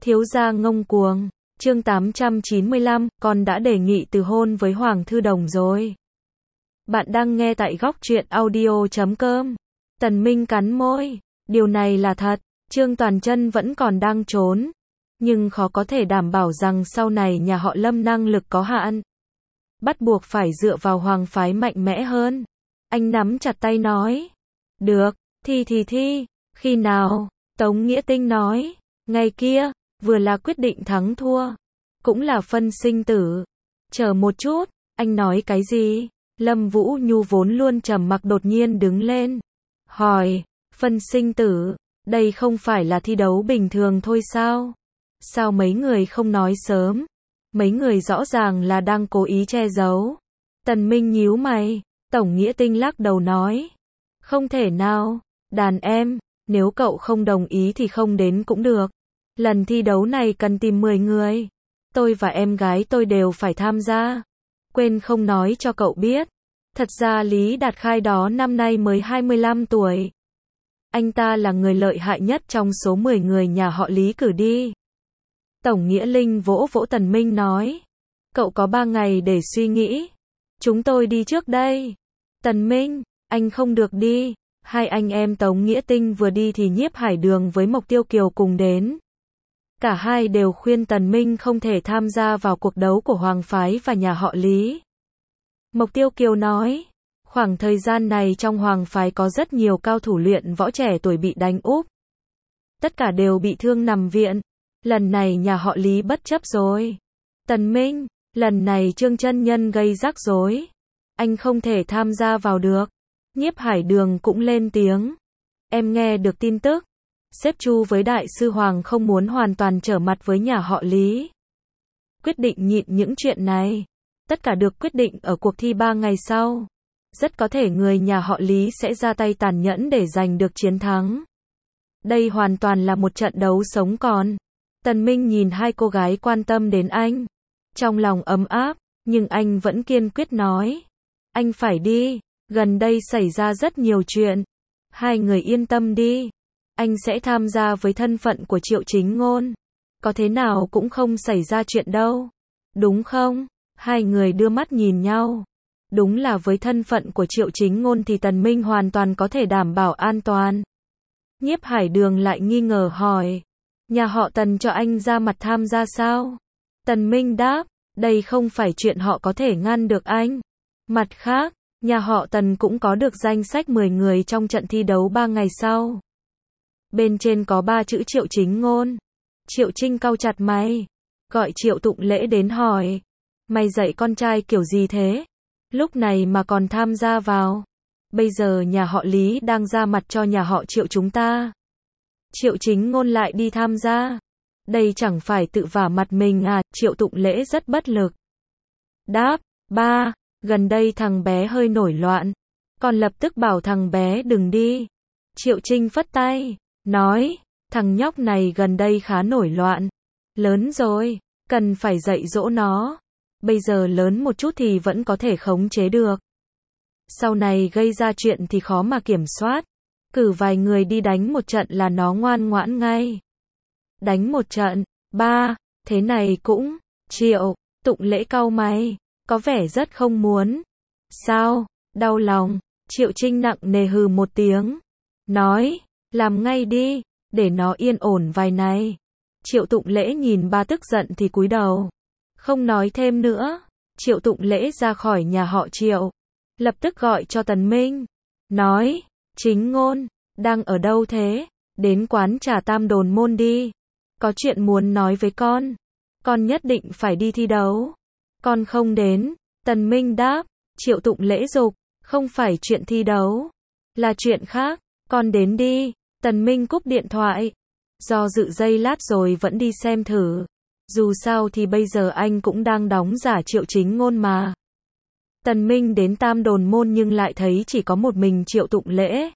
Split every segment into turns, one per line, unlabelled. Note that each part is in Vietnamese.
Thiếu gia ngông cuồng. Chương 895, con đã đề nghị từ hôn với Hoàng Thư Đồng rồi. Bạn đang nghe tại góc truyện audio.com. Tần Minh cắn môi. Điều này là thật. Trương Toàn Chân vẫn còn đang trốn. Nhưng khó có thể đảm bảo rằng sau này nhà họ Lâm năng lực có hạn. Bắt buộc phải dựa vào hoàng phái mạnh mẽ hơn. Anh nắm chặt tay nói. Được, thi. Khi nào? Tống Nghĩa Tinh nói. Ngày kia, vừa là quyết định thắng thua. Cũng là phân sinh tử. Chờ một chút, anh nói cái gì? Lâm Vũ Nhu vốn luôn trầm mặc đột nhiên đứng lên. Hỏi, phân sinh tử, đây không phải là thi đấu bình thường thôi sao? Sao mấy người không nói sớm? Mấy người rõ ràng là đang cố ý che giấu. Tần Minh nhíu mày, Tổng Nghĩa Tinh lắc đầu nói. Không thể nào, đàn em, nếu cậu không đồng ý thì không đến cũng được. Lần thi đấu này cần tìm 10 người. Tôi và em gái tôi đều phải tham gia. Quên không nói cho cậu biết. Thật ra Lý Đạt Khai đó năm nay mới 25 tuổi. Anh ta là người lợi hại nhất trong số 10 người nhà họ Lý cử đi. Tổng Nghĩa Linh vỗ vỗ Tần Minh nói. Cậu có 3 ngày để suy nghĩ. Chúng tôi đi trước đây. Tần Minh, anh không được đi. Hai anh em Tống Nghĩa Tinh vừa đi thì Nhiếp Hải Đường với Mộc Tiêu Kiều cùng đến. Cả hai đều khuyên Tần Minh không thể tham gia vào cuộc đấu của Hoàng phái và nhà họ Lý. Mộc Tiêu Kiều nói, khoảng thời gian này trong Hoàng phái có rất nhiều cao thủ luyện võ trẻ tuổi bị đánh úp. Tất cả đều bị thương nằm viện. Lần này nhà họ Lý bất chấp rồi. Tần Minh, lần này Trương Chân Nhân gây rắc rối. Anh không thể tham gia vào được. Nhiếp Hải Đường cũng lên tiếng. Em nghe được tin tức. Sếp Chu với Đại sư Hoàng không muốn hoàn toàn trở mặt với nhà họ Lý. Quyết định nhịn những chuyện này. Tất cả được quyết định ở cuộc thi 3 ngày sau. Rất có thể người nhà họ Lý sẽ ra tay tàn nhẫn để giành được chiến thắng. Đây hoàn toàn là một trận đấu sống còn. Tần Minh nhìn hai cô gái quan tâm đến anh. Trong lòng ấm áp, nhưng anh vẫn kiên quyết nói. Anh phải đi, gần đây xảy ra rất nhiều chuyện. Hai người yên tâm đi. Anh sẽ tham gia với thân phận của Triệu Chính Ngôn. Có thế nào cũng không xảy ra chuyện đâu. Đúng không? Hai người đưa mắt nhìn nhau. Đúng là với thân phận của Triệu Chính Ngôn thì Tần Minh hoàn toàn có thể đảm bảo an toàn. Nhiếp Hải Đường lại nghi ngờ hỏi. Nhà họ Tần cho anh ra mặt tham gia sao? Tần Minh đáp. Đây không phải chuyện họ có thể ngăn được anh. Mặt khác, nhà họ Tần cũng có được danh sách 10 người trong trận thi đấu 3 ngày sau. Bên trên có 3 chữ Triệu Chính Ngôn. Triệu Trinh cau chặt mày. Gọi Triệu Tụng Lễ đến hỏi. Mày dạy con trai kiểu gì thế? Lúc này mà còn tham gia vào. Bây giờ nhà họ Lý đang ra mặt cho nhà họ Triệu chúng ta. Triệu Chính Ngôn lại đi tham gia. Đây chẳng phải tự vả mặt mình à? Triệu Tụng Lễ rất bất lực. Đáp, ba, gần đây thằng bé hơi nổi loạn. Con lập tức bảo thằng bé đừng đi. Triệu Trinh phất tay. Nói, thằng nhóc này gần đây khá nổi loạn. Lớn rồi, cần phải dạy dỗ nó. Bây giờ lớn một chút thì vẫn có thể khống chế được. Sau này gây ra chuyện thì khó mà kiểm soát. Cử vài người đi đánh một trận là nó ngoan ngoãn ngay. Đánh một trận, ba, thế này cũng, Triệu, Tụng Lễ cau mày, có vẻ rất không muốn. Sao, đau lòng, Triệu Trinh nặng nề hừ một tiếng. Nói, làm ngay đi, để nó yên ổn vài ngày. Triệu Tụng Lễ nhìn ba tức giận thì cúi đầu. Không nói thêm nữa. Triệu Tụng Lễ ra khỏi nhà họ Triệu. Lập tức gọi cho Tần Minh. Nói, Chính Ngôn, đang ở đâu thế? Đến quán trà Tam Đồn Môn đi. Có chuyện muốn nói với con. Con nhất định phải đi thi đấu. Con không đến. Tần Minh đáp. Triệu Tụng Lễ giục. Không phải chuyện thi đấu. Là chuyện khác. Con đến đi. Tần Minh cúp điện thoại. Do dự giây lát rồi vẫn đi xem thử. Dù sao thì bây giờ anh cũng đang đóng giả Triệu Chính Ngôn mà. Tần Minh đến Tam Đồn Môn nhưng lại thấy chỉ có một mình Triệu Tụng Lễ.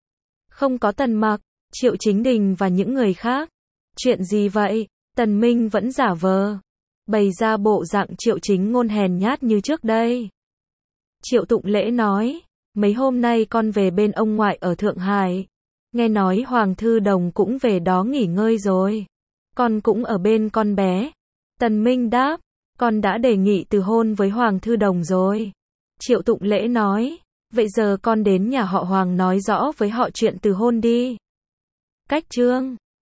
Không có Tần Mặc, Triệu Chính Đình và những người khác. Chuyện gì vậy? Tần Minh vẫn giả vờ. Bày ra bộ dạng Triệu Chính Ngôn hèn nhát như trước đây. Triệu Tụng Lễ nói. Mấy hôm nay con về bên ông ngoại ở Thượng Hải. Nghe nói Hoàng Thư Đồng cũng về đó nghỉ ngơi rồi. Con cũng ở bên con bé. Tần Minh đáp, con đã đề nghị từ hôn với Hoàng Thư Đồng rồi. Triệu Tụng Lễ nói, vậy giờ con đến nhà họ Hoàng nói rõ với họ chuyện từ hôn đi. Cách chương